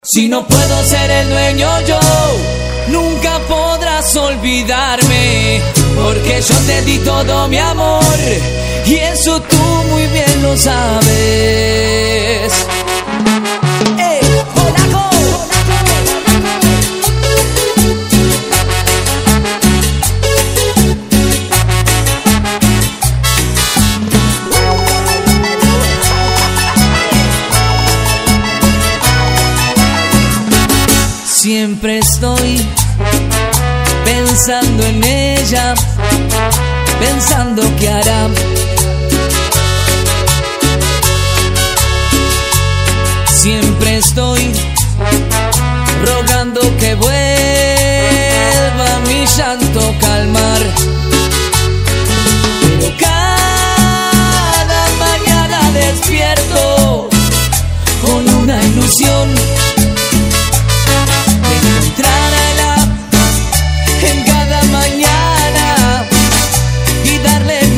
Si no puedo ser el dueño yo, nunca podrás olvidarme, porque yo te di todo mi amor y eso tú muy bien lo sabes. ¡Ey, polaco! Siempre estoy pensando en ella, pensando qué hará. Siempre estoy rogando que vuelva mi llanto calmar. Pero cada mañana despierto con una ilusión de encontrarla en cada mañana y darle mi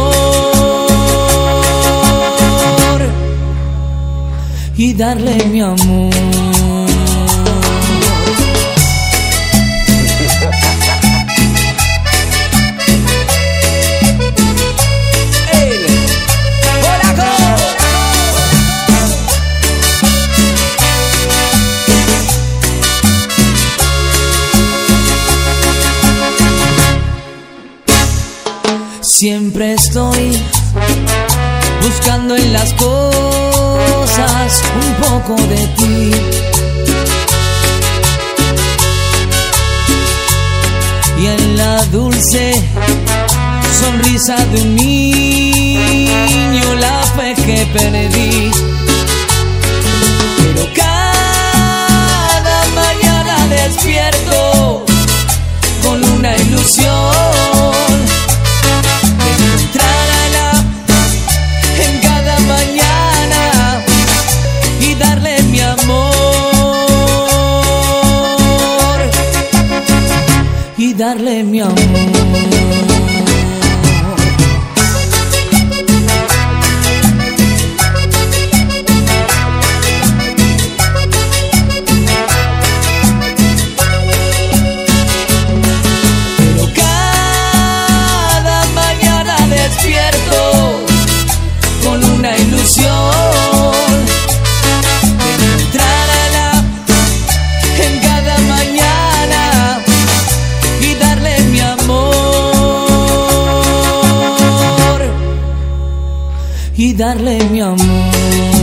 amor, y darle mi amor. Siempre estoy buscando en las cosas un poco de ti, y en la dulce sonrisa de un niño la fe que perdí. Pero cada mañana despierto con una ilusión de encontrarla en cada mañana y darle mi amor, y darle mi amor. Y darle mi amor.